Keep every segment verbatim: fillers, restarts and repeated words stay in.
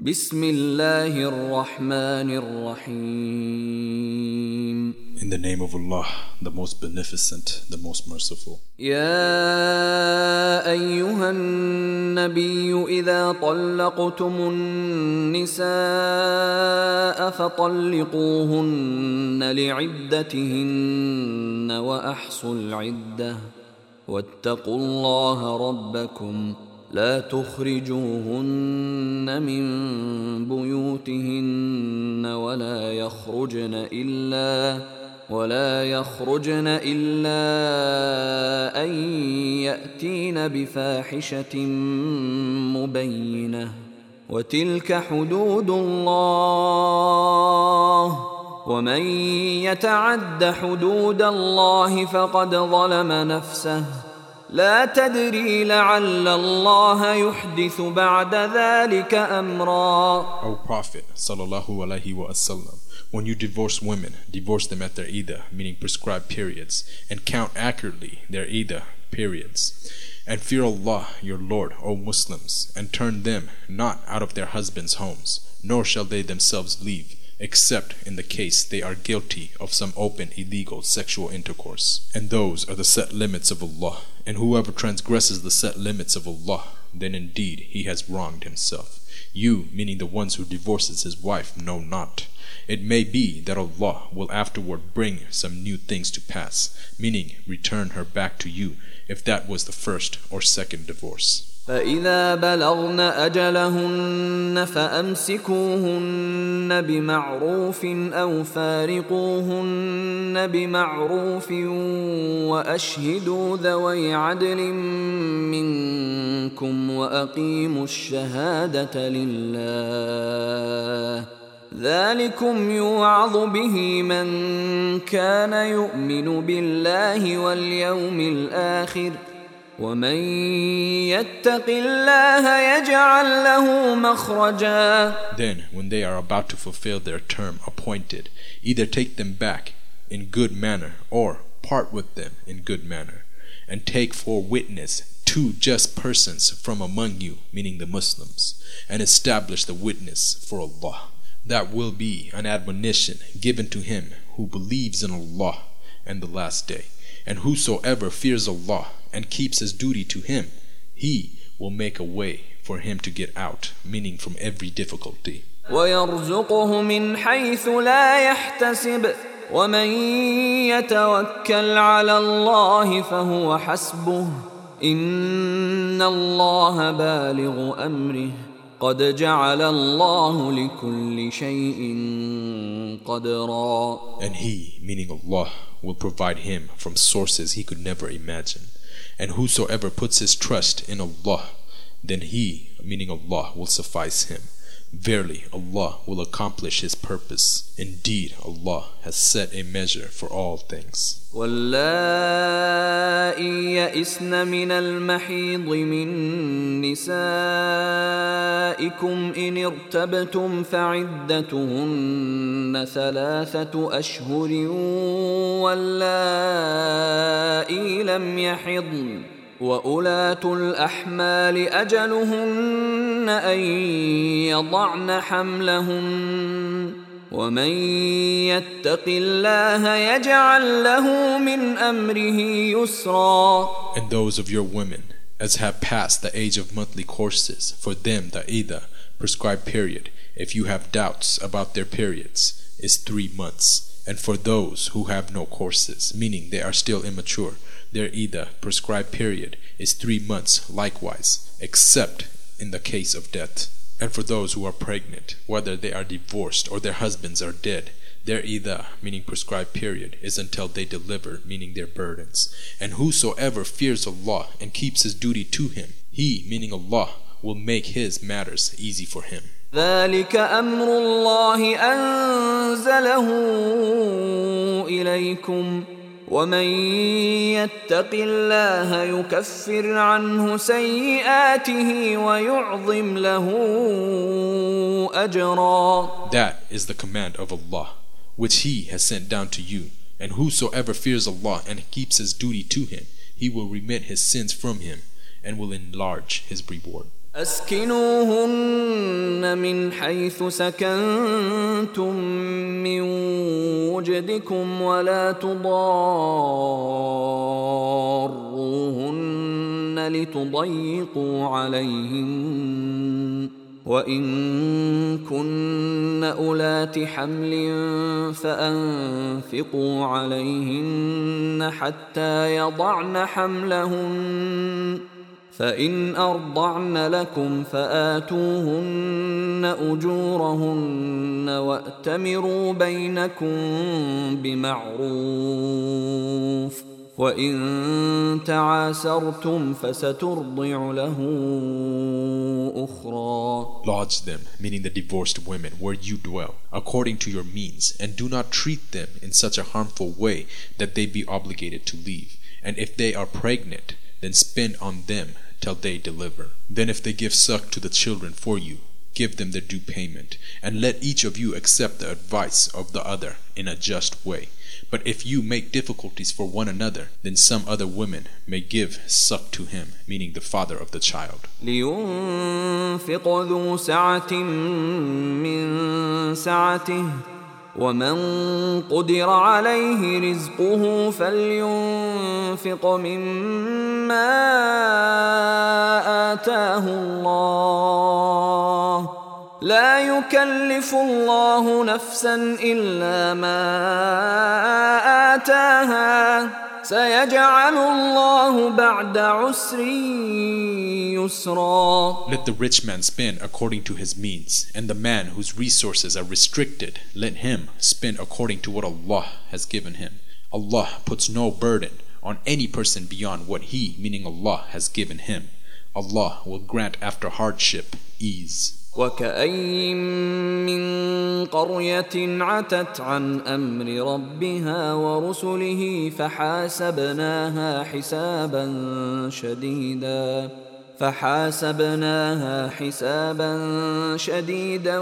بسم الله الرحمن الرحيم. In the name of Allah, the most beneficent, the most merciful. يا أيها النبي إذا طلقتم النساء فطلقوهن لعدتهن وأحصوا العدة واتقوا الله ربكم لا تخرجوهن من بيوتهن ولا يخرجن إلا ولا يخرجن إلا أن يأتين بفاحشة مبينة وتلك حدود الله ومن يتعد حدود الله فقد ظلم نفسه لا تدري لعل الله يحدث بعد ذلك أمرا. O Prophet sallallahu alaihi wasallam, when you divorce women, divorce them at their iddah, meaning prescribed periods, and count accurately their iddah periods. And fear Allah, your Lord, O Muslims, and turn them not out of their husbands' homes, nor shall they themselves leave, except in the case they are guilty of some open illegal sexual intercourse. And those are the set limits of Allah. And whoever transgresses the set limits of Allah, then indeed he has wronged himself. You, meaning the ones who divorces his wife, know not. It may be that Allah will afterward bring some new things to pass, meaning return her back to you, if that was the first or second divorce. فإذا بلغن أجلهن فأمسكوهن بمعروف أو فارقوهن بمعروف وأشهدوا ذوي عدل منكم وأقيموا الشهادة لله ذلكم يوعظ به من كان يؤمن بالله واليوم الآخر ومن يتق الله يجعل له مخرجا. Then, when they are about to fulfill their term appointed, either take them back in good manner or part with them in good manner, and take for witness two just persons from among you, meaning the Muslims, and establish the witness for Allah. That will be an admonition given to him who believes in Allah and the last day. And whosoever fears Allah and keeps his duty to him, he will make a way for him to get out, meaning from every difficulty. وَيَرْزُقُهُ مِنْ حَيْثُ لَا يَحْتَسِبُ وَمَنْ يَتَوَكَّلْ عَلَى اللَّهِ فَهُوَ حَسْبُهُ إِنَّ اللَّهَ بَالِغُ أَمْرِهِ قَدْ جَعَلَ اللَّهُ لِكُلِّ شَيْءٍ قَدْرًا. And he, meaning Allah, will provide him from sources he could never imagine. And whosoever puts his trust in Allah, then he, meaning Allah, will suffice him. Verily, Allah will accomplish his purpose. Indeed, Allah has set a measure for all things. واللائي يئسن من المحيض من نسائكم إن ارتبتم فعدتهن ثلاثة أشهر واللائي لم يحضن وأولاة الأحمال أجلهن أن يضعن حملهن ومن يتق الله يجعل له من أمره يسرا. And those of your women as have passed the age of monthly courses, for them the iddah, prescribed period, if you have doubts about their periods, is three months. And for those who have no courses, meaning they are still immature, their iddah, prescribed period, is three months likewise, except in the case of death. And for those who are pregnant, whether they are divorced or their husbands are dead, their iddah, meaning prescribed period, is until they deliver, meaning their burdens. And whosoever fears Allah and keeps his duty to him, he, meaning Allah, will make his matters easy for him. ذلك أمر الله أنزله إليكم ومن يتق الله يكفر عنه سيئاته ويعظم له أجرا. That is the command of Allah, which He has sent down to you. And whosoever fears Allah and keeps his duty to Him, He will remit his sins from him and will enlarge his reward. أسكنوهن من حيث سكنتم من وجدكم ولا تضاروهن لتضيقوا عليهن وإن كن أولات حمل فأنفقوا عليهن حتى يضعن حملهن فإن أرضعن لكم فآتوهن أجورهن وأتمروا بينكم بمعروف وإن تعاسرتم فسترضع له أخرى. Lodge them, meaning the divorced women, where you dwell, according to your means, and do not treat them in such a harmful way that they be obligated to leave. And if they are pregnant, then spend on them till they deliver. Then if they give suck to the children for you, give them their due payment, and let each of you accept the advice of the other in a just way. But if you make difficulties for one another, then some other women may give suck to him, meaning the father of the child. لينفق ذو سعة من سعته ومن قدر عليه رزقه فلينفق مما آتاه الله لا يكلف الله نفسا إلا ما آتاها سيجعل الله بعد عسر يسرا. Let the rich man spend according to his means, and the man whose resources are restricted, let him spend according to what Allah has given him. Allah puts no burden on any person beyond what he, meaning Allah, has given him. Allah will grant after hardship ease. وكأين من قرية عتت عن أمر ربها ورسله فحاسبناها حسابا شديدا فحاسبناها حسابا شديدا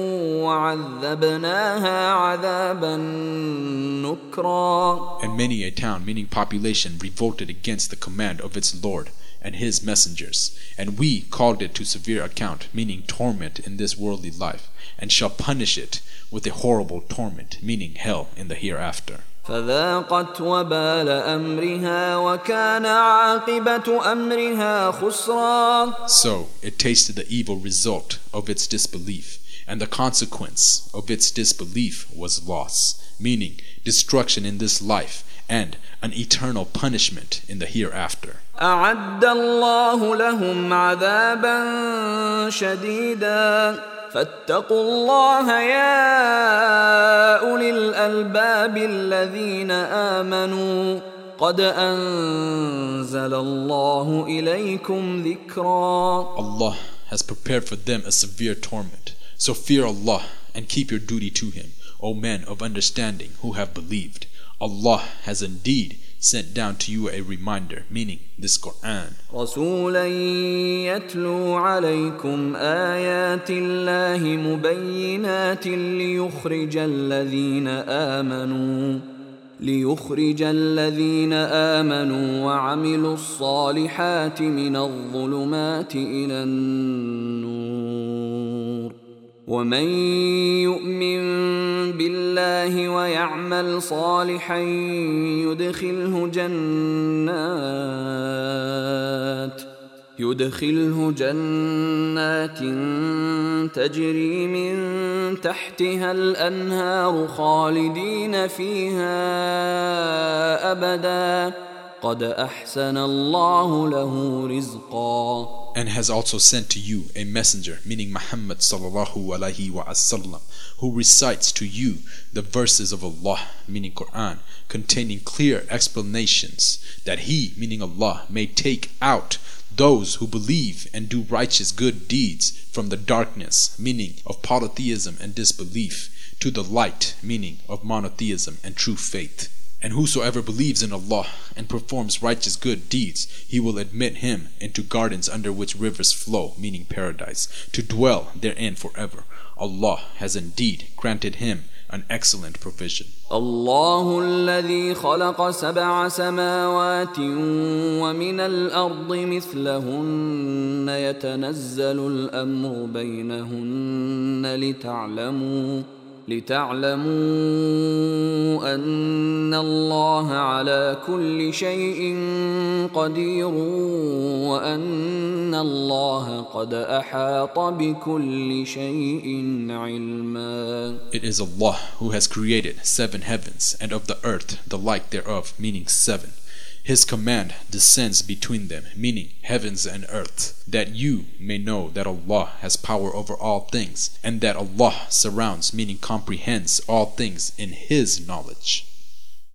وعذبناها عذابا نكرا. And many a town, meaning population, revolted against the command of its Lord and his messengers, and we called it to severe account, meaning torment in this worldly life, and shall punish it with a horrible torment, meaning hell in the hereafter. فذاقت وبال أمرها وكان عاقبة أمرها خسرا. So it tasted the evil result of its disbelief, and the consequence of its disbelief was loss, meaning destruction in this life and an eternal punishment in the hereafter. أعد الله لهم عذابا شديدا فاتقوا الله يا أولي الألباب الذين آمنوا قد أنزل الله إليكم ذكرا. Allah has prepared for them a severe torment, so fear Allah and keep your duty to him, O men of understanding who have believed. Allah has indeed sent down to you a reminder, meaning this Quran. رسولا يتلو عليكم آيات الله مبينات ليخرج الذين آمنوا ليخرج الذين آمنوا وعملوا الصالحات من الظلمات إلى النور ومن يؤمن بالله ويعمل صالحا يدخله جنات يدخله جنات تجري من تحتها الأنهار خالدين فيها أبدا قد أحسن الله له رزقا. And has also sent to you a messenger, meaning Muhammad sallallahu alaihi wasallam, who recites to you the verses of Allah, meaning Quran, containing clear explanations, that He, meaning Allah, may take out those who believe and do righteous good deeds from the darkness, meaning of polytheism and disbelief, to the light, meaning of monotheism and true faith. And whosoever believes in Allah and performs righteous good deeds, He will admit him into gardens under which rivers flow, meaning paradise, to dwell therein forever. Allah has indeed granted him an excellent provision. الله الذي خلق سبع سماوات ومن الأرض مثلهن يتنزل الأمر بينهن لتعلموا لتعلموا أن الله على كل شيء قدير وأن الله قد أحاط بكل شيء علما. It is Allah who has created seven heavens and of the earth the like thereof, meaning seven. His command descends between them, meaning heavens and earth, that you may know that Allah has power over all things, and that Allah surrounds, meaning comprehends all things in His knowledge.